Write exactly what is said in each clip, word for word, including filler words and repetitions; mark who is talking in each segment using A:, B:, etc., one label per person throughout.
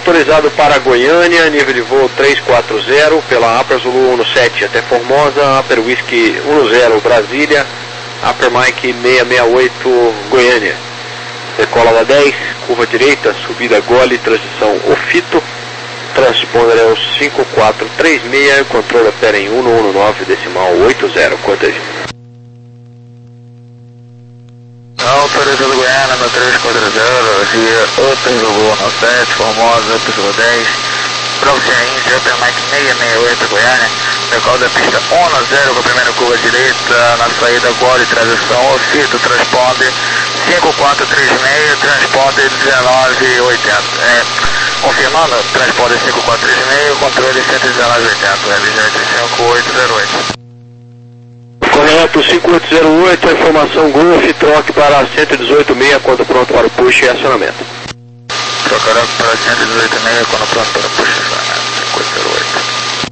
A: autorizado para Goiânia, nível de voo três quatro zero, pela Upper Zulu um sete até Formosa, Upper Whisky um zero Brasília, Upper Mike seiscentos e sessenta e oito Goiânia. Decola da dez, curva direita, subida Gole, transição Ofito, transponder é o cinco quatro três seis, controle opera em um um nove decimal oito zero, quantas?
B: Autorizado Goiânia, no três quatro zero, via Upper Zulu um sete, Formosa, Upper Zulu dez, Província Índia, Upper Mike seiscentos e sessenta e oito Goiânia, decola da pista um zero com a primeira curva direita, na saída Gole, transição Ofito, transponder cinco quatro três seis, transponder dezenove oitenta. É, confirmando, transponder cinco quatro três seis, controle cento e dezenove oitenta, Webjet cinco oito zero oito.
A: Correto, cinco oito zero oito, a informação Golf, troque para cento e dezoito seis, quando pronto para o push e acionamento.
B: Trocará para cento e dezoito seis, quando pronto para o push e acionamento, cinco oito zero oito.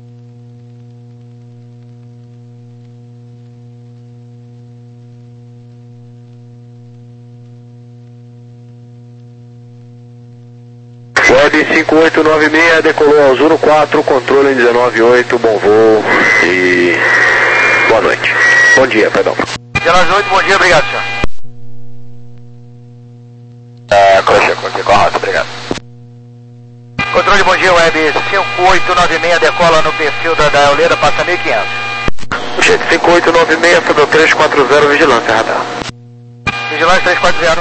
A: Web cinco oito nove seis, decolou ao Zulu quatro, controle em dezenove oito, bom voo e boa noite. Bom dia, perdão.
B: dezenove oito, bom dia, obrigado, senhor. É, Crocheco aqui, correto, obrigado. Controle, bom dia, Web cinco oito nove seis, decola no perfil da, da Euleira, passa mil e quinhentos.
A: Gente, cinco oito nove seis, sobre o três quatro zero, vigilância, radar.
B: Vigilância três quatro zero.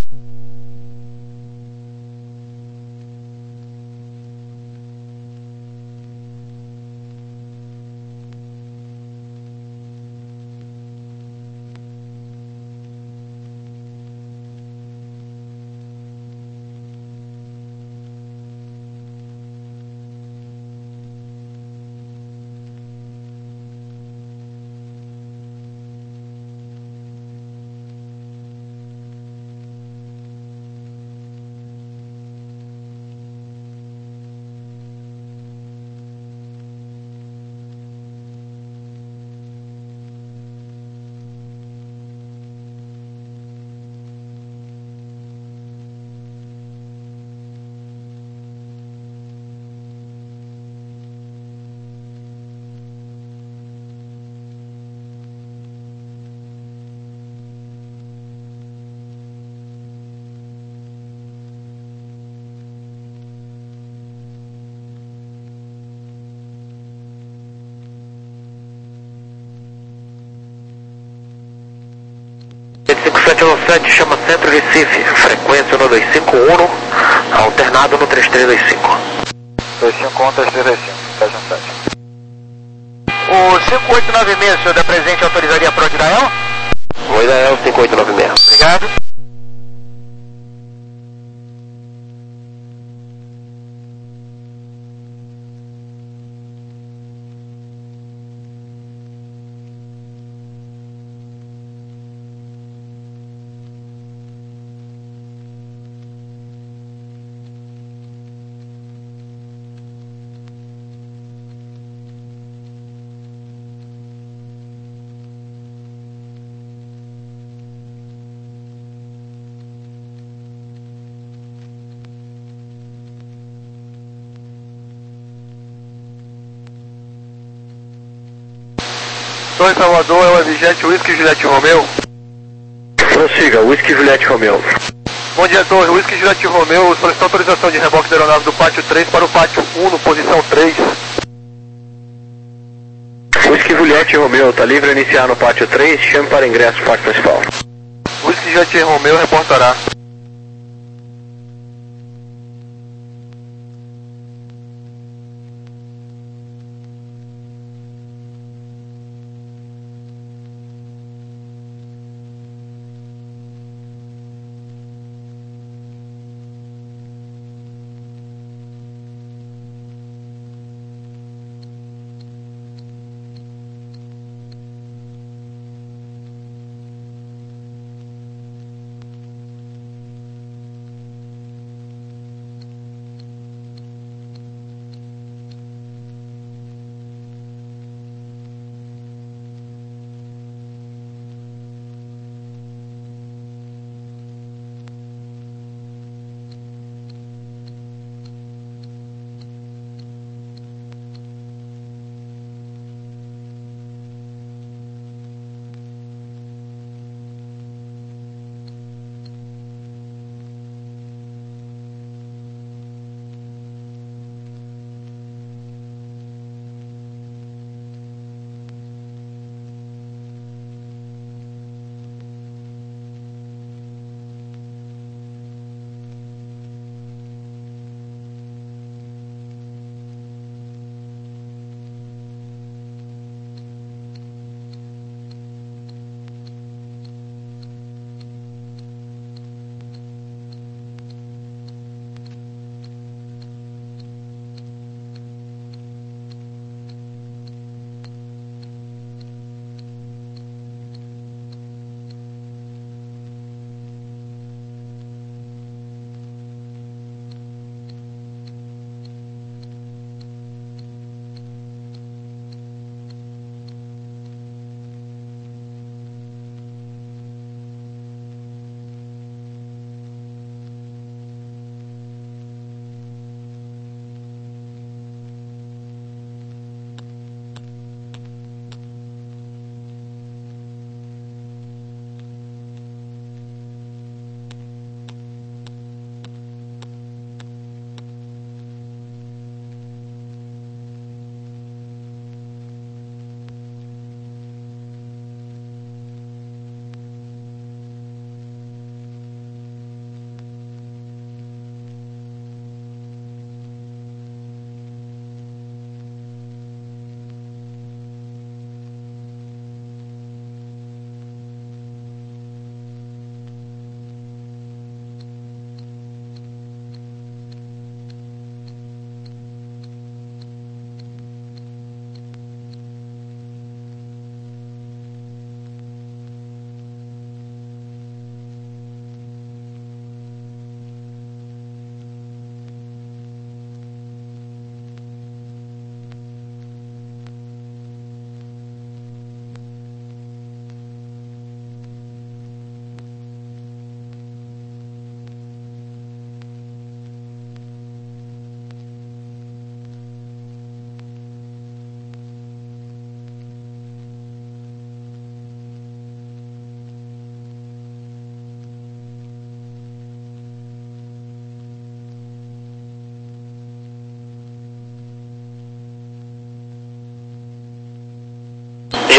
A: cinco sete um sete, chama Centro Recife, frequência no dois cinco um, alternado no três três dois cinco.
B: dois cinco um, três três dois cinco, sete um sete. O cinco oito nove seis, senhor da presente, autorizaria a Pro de Dael?
A: Oi, Dael, cinco oito nove seis.
B: Obrigado. Torre Salvador, é o Webjet Whisky Juliette Romeo.
A: Prossiga, Whisky Juliette Romeo.
B: Bom dia, Torre. Whisky Juliette Romeo, solicita autorização de reboque da aeronave do pátio três para o pátio um, no posição três.
A: Whisky Juliette Romeo, está livre a iniciar no pátio três, chame para ingresso no pátio principal.
B: Whisky Juliette Romeo reportará.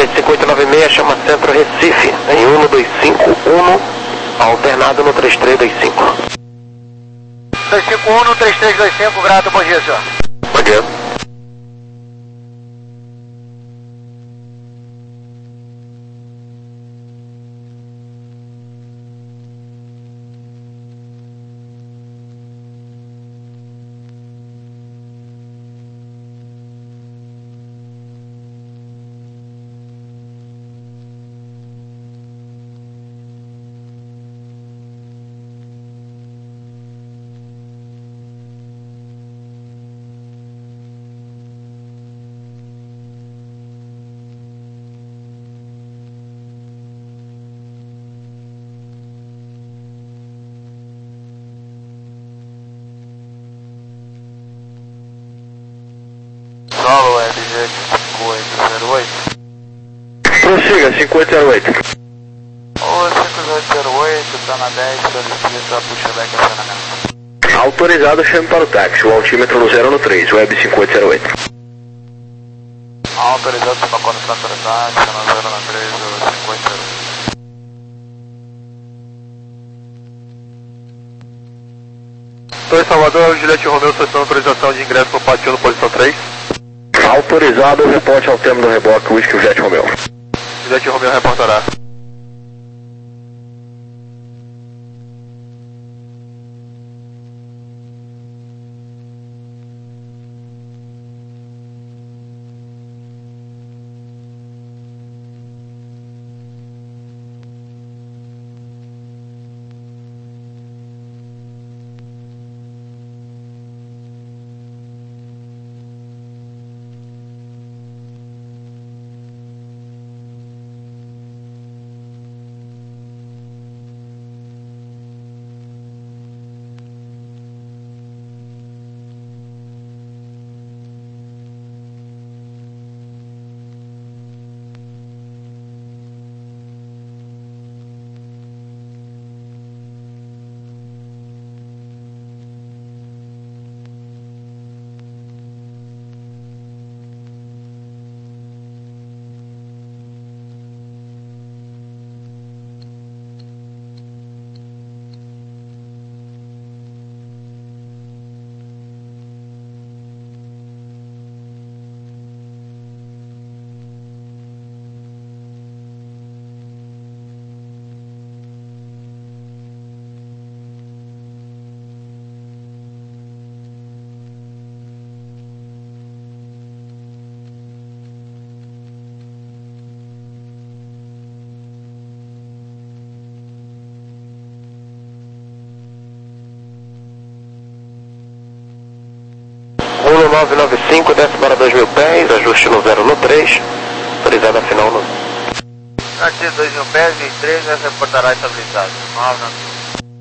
C: Juliette cinco oito nove seis, chama Centro Recife, em um dois cinco um, alternado no três três dois cinco.
D: dois cinco um, três três dois cinco, grato, bom dia, senhor.
C: Bom dia.
B: Solo Web Jet cinco oito zero oito.
A: Prossiga, cinco oito zero oito.
B: O cinco oito zero oito, está na dez, solicita pushback acionamento.
A: Autorizado, chame para o táxi, o altímetro no zero no três, Web cinco oito zero oito.
B: Autorizado, para conexão para o táxi, no zero no três, o cinco oito zero oito.
C: Torre Salvador, Juliette Romeu, solicitando autorização de ingresso no pátio no posição três.
A: Autorizado, reporte ao termo do reboque, Whisky Jet Romeo.
C: Juliette Romeu reportará. um nove nove cinco, desce para dois mil pés, ajuste no zero no três, autorizada final no...
B: Aqui dois mil pés, vinte e três, essa reportará estabilizado. nove nove cinco.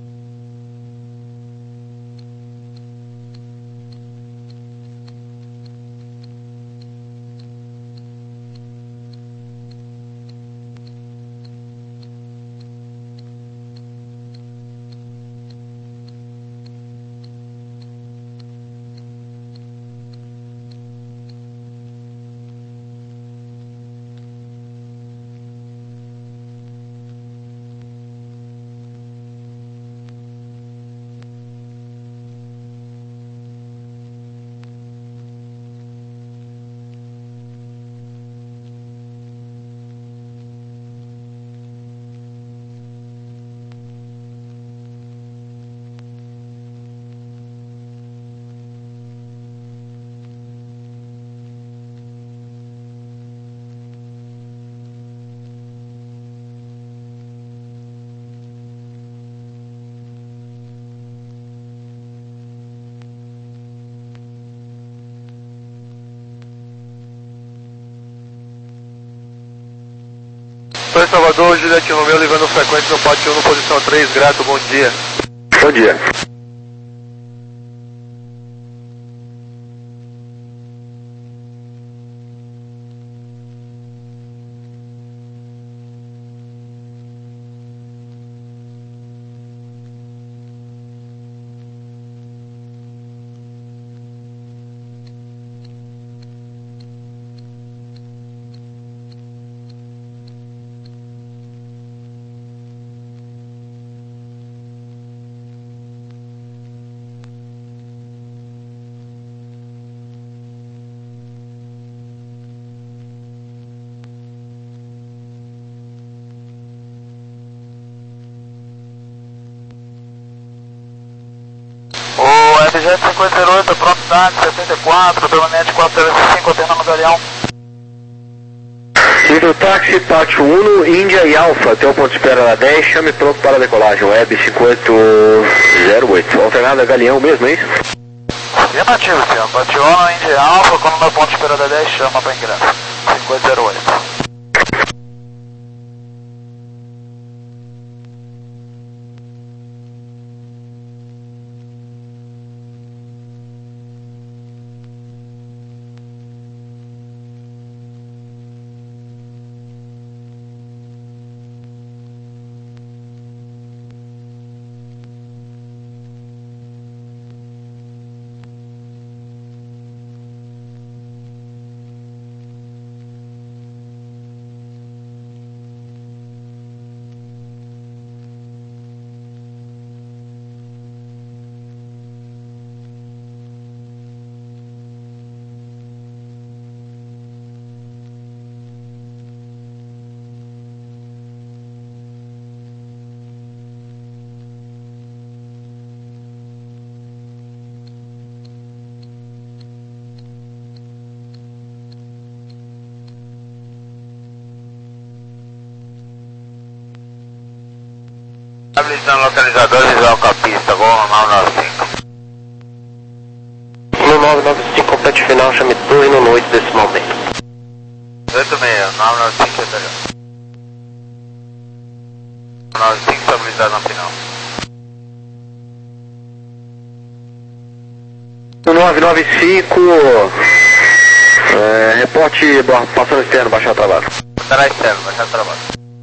C: Torre Salvador, Juliette Romeu, levando frequência no pátio um no posição três, grato, bom dia.
A: Bom dia.
B: Jet cinquenta zero oito, pronto, táxi setenta e quatro, permanente quatro zero cinco, alternando Galeão.
A: Livre táxi, táxi Uno, Índia e Alfa, até o ponto de espera da dez, chame pronto para a decolagem, Web cinco oito zero oito, alternada Galeão mesmo, é isso?
B: Afirmativo, senhor, Bationa, Índia e Alfa, quando no ponto de espera da dez, chama para ingresso, cinco oito zero oito. Habilitando localizador visual com a pista, gol no nove nove cinco.
C: No nove nove cinco, complete final, chame dois no oito desse momento.
B: oito seis, nove nove cinco, anterior. nove nove cinco, estabilizado na final.
A: No nove nove cinco, é, reporte passando externo, baixar trabalho.
B: Estará externo, baixar trabalho.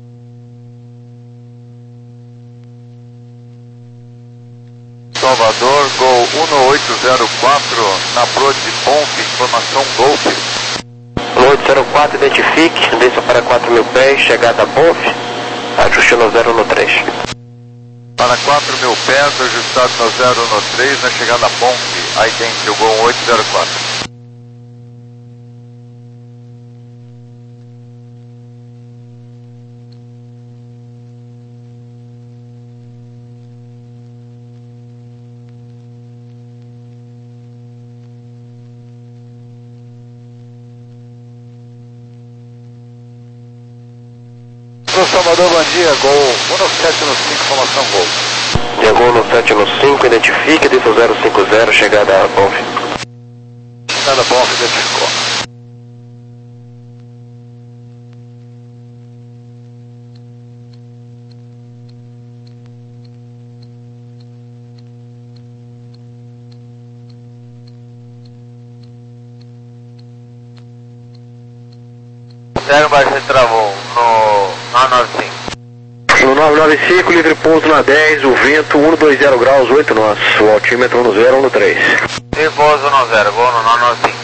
E: Salvador, Gol um oito zero quatro, na Pro de Ponte, informação Golf.
C: um oito zero quatro, identifique, desça para quatro mil pés, chegada a Bonf, ajuste no zero no três.
E: Para quatro mil pés, ajustado no zero no três, na chegada a Ponte, idêntico, Gol um oito zero quatro.
B: Salvador, bom dia, Gol um sete no cinco, formação Gol.
C: Diagol no sete no cinco, identifique, desça zero cinco zero, chegada a Bonf.
B: Chegada a Bonf, identificou. Zero baixo travou no nove nove cinco.
A: No nove nove cinco, livre pouso na dez, o vento um dois zero graus, oito nós, o altímetro no zero no três.
B: Livre pouso no zero, gol no nove nove cinco.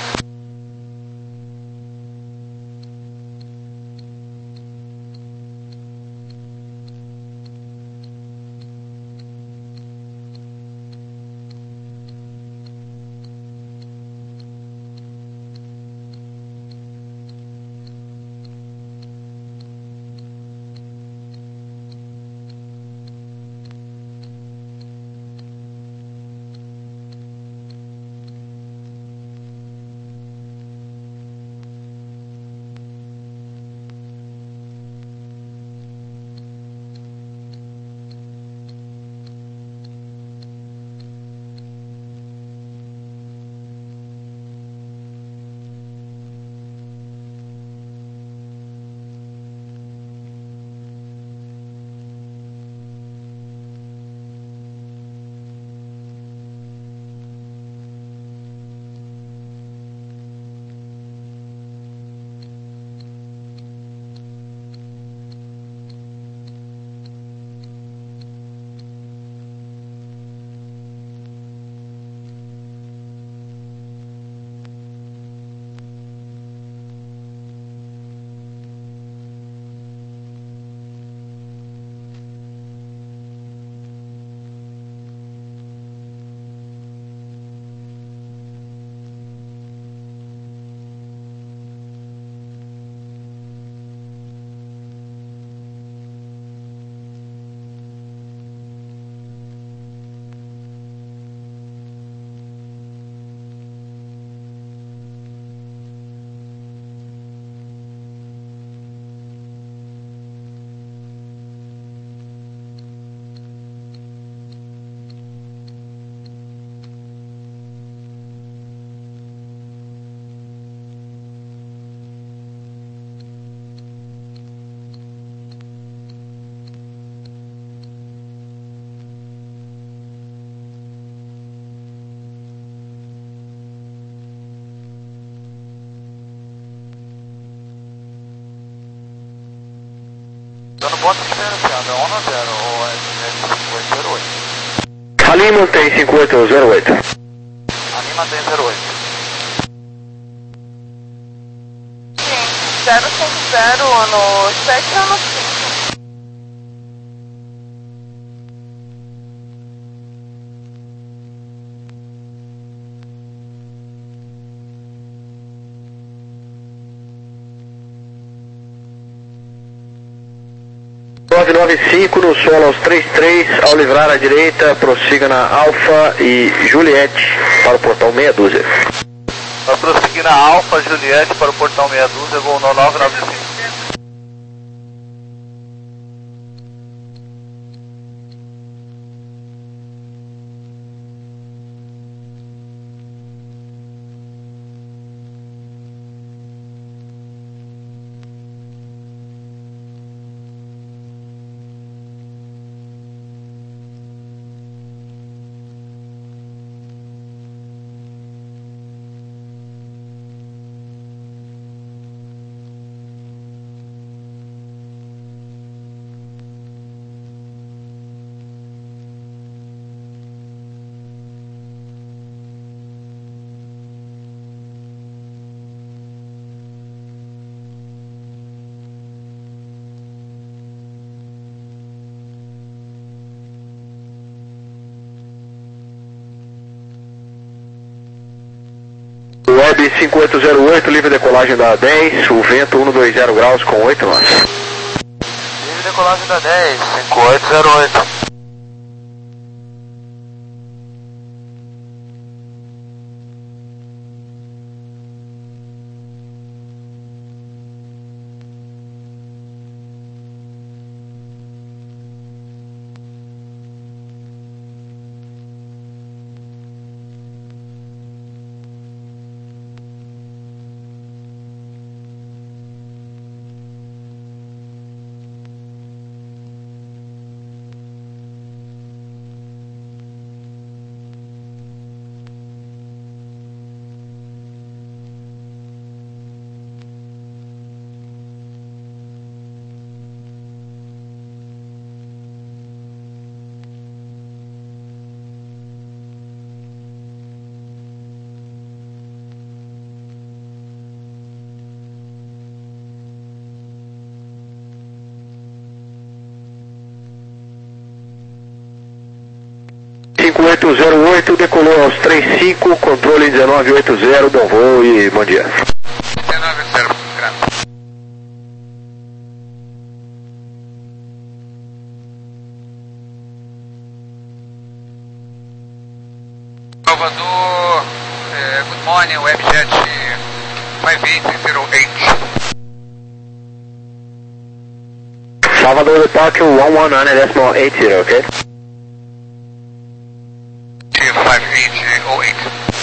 B: ponto de espera, um no zero, ou é cinco oito zero oito.
A: Ali mantém cinco oito zero oito.
B: Ali mantém zero oito.
F: Sim, zero cinco zero no sete ou no cinco?
A: nove nove cinco no solo aos trinta e três, ao livrar à direita, prossiga na Alfa e Juliette para o portão meia dúzia.
B: Vai prosseguir na Alfa Juliette para o portão meia dúzia, voo no nove nove cinco.
A: Web cinco oito zero oito, livre decolagem da dez, o vento cento e vinte graus com oito nós.
B: Livre decolagem da dez, cinco oito zero oito.
A: cinco oito zero oito, decolou aos trinta e cinco, controle dezenove oitenta, bom voo e bom dia.
B: dezenove oitenta, graças. Salvador, uh, good morning, Webjet five eight zero eight.
A: Salvador departure one one nine decimal eight zero, okay?
B: five eight zero eight.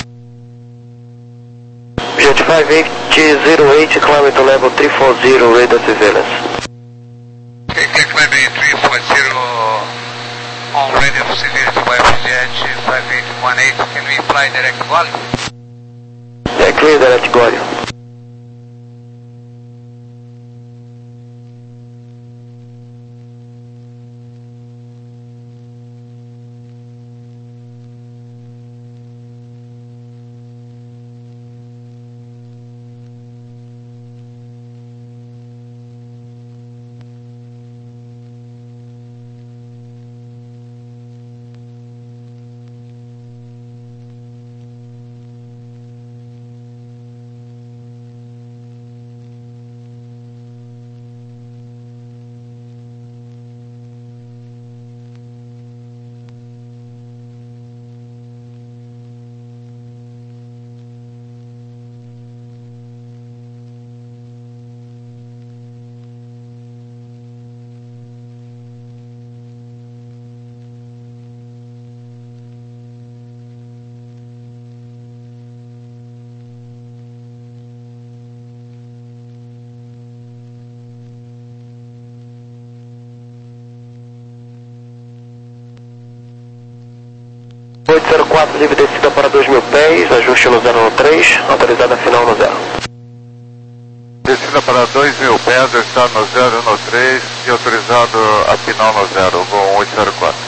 C: Jet five eight zero eight, climb to level three forty, radar surveillance.
B: Okay, climb three forty on radar surveillance by Jet five eight one eight. Can we fly direct volume?
C: Yeah, clear direct volume. oito zero quatro, livre descida para dois mil pés, ajuste no zero no três, autorizada final no zero.
E: Descida para dois mil pés, está no zero no três e autorizado a final no zero, voo oito zero quatro.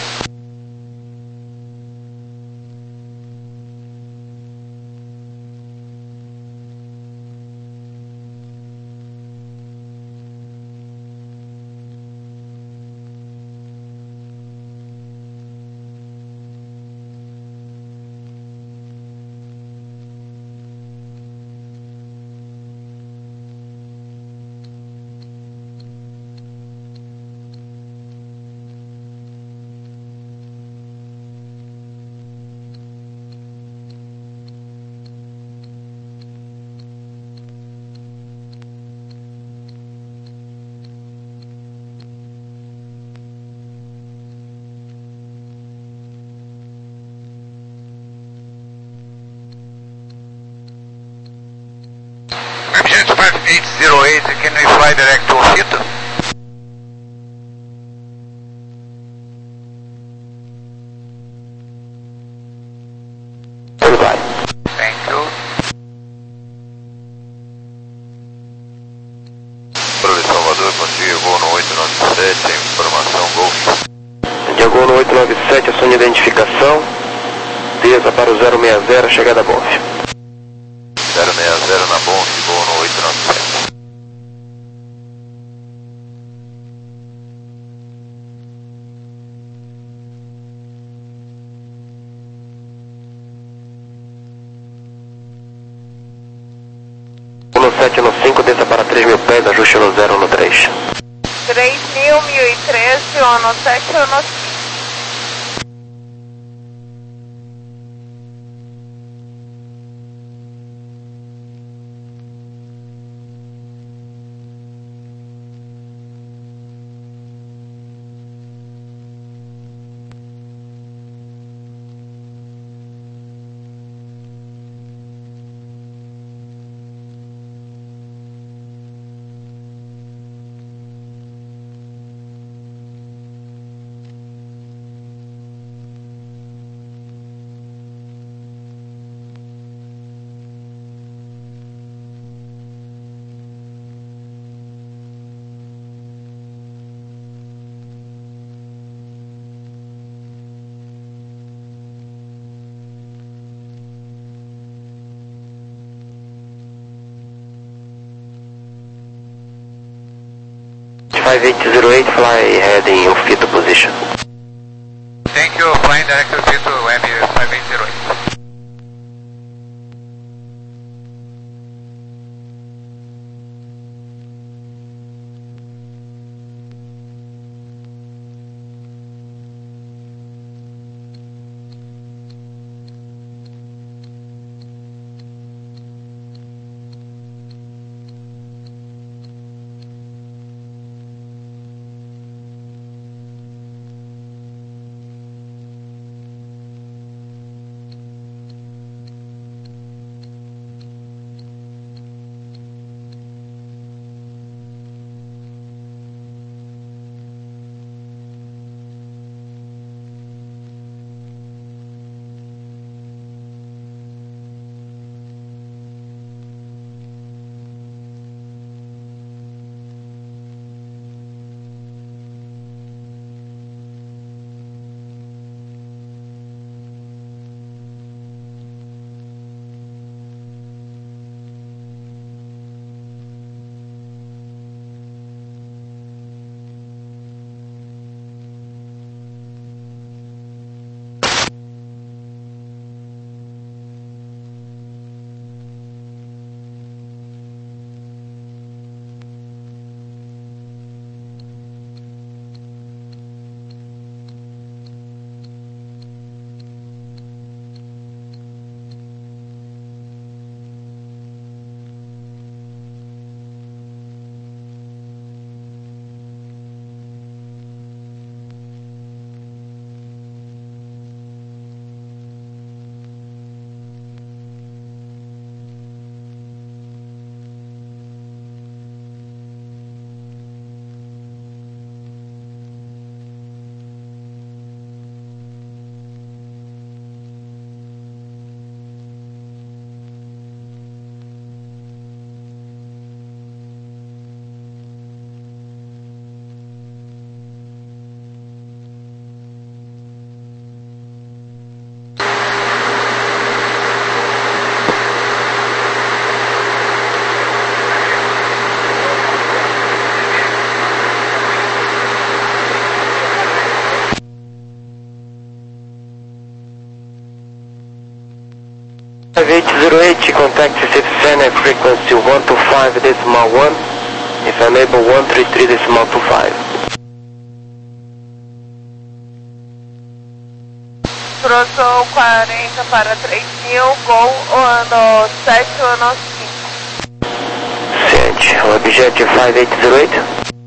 B: eight zero eight, can we fly direct to Ofito?
C: Ele vai.
B: Thank you.
E: Para Salvador, consigo voo no oito nove sete, informação Golf.
C: Diagonal no oito nove sete, a sua identificação. Desa para o zero seis zero, chegada a Bonf.
E: zero seis zero na Bonf, voo no oito nove sete.
C: um sete no cinco, desça para três mil pés, ajuste no zero no três.
F: três mil, mil e treze, ono sete, ono cinco.
C: five eight zero eight, fly heading Ofito position.
B: Thank you, flying direct to Ofito, Web five eight zero eight.
C: zero eight, contact Cessna frequency one two five decimal one, if enable one three three decimal two five.
F: Cruzou quarenta para três mil, Gol ano sete ano cinco.
C: Ciente, objective five eight zero eight.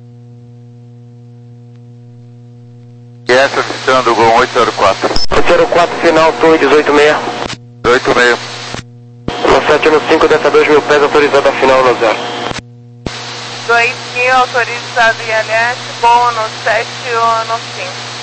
E: E essa citando o Gol oito zero quatro.
C: oito zero quatro, final, torre dezoito seis.
E: oito seis.
C: No sete no cinco, dessa dois mil pés, autorizado a final no zero.
F: dois mil autorizado I L S, Gol ano sete ano cinco.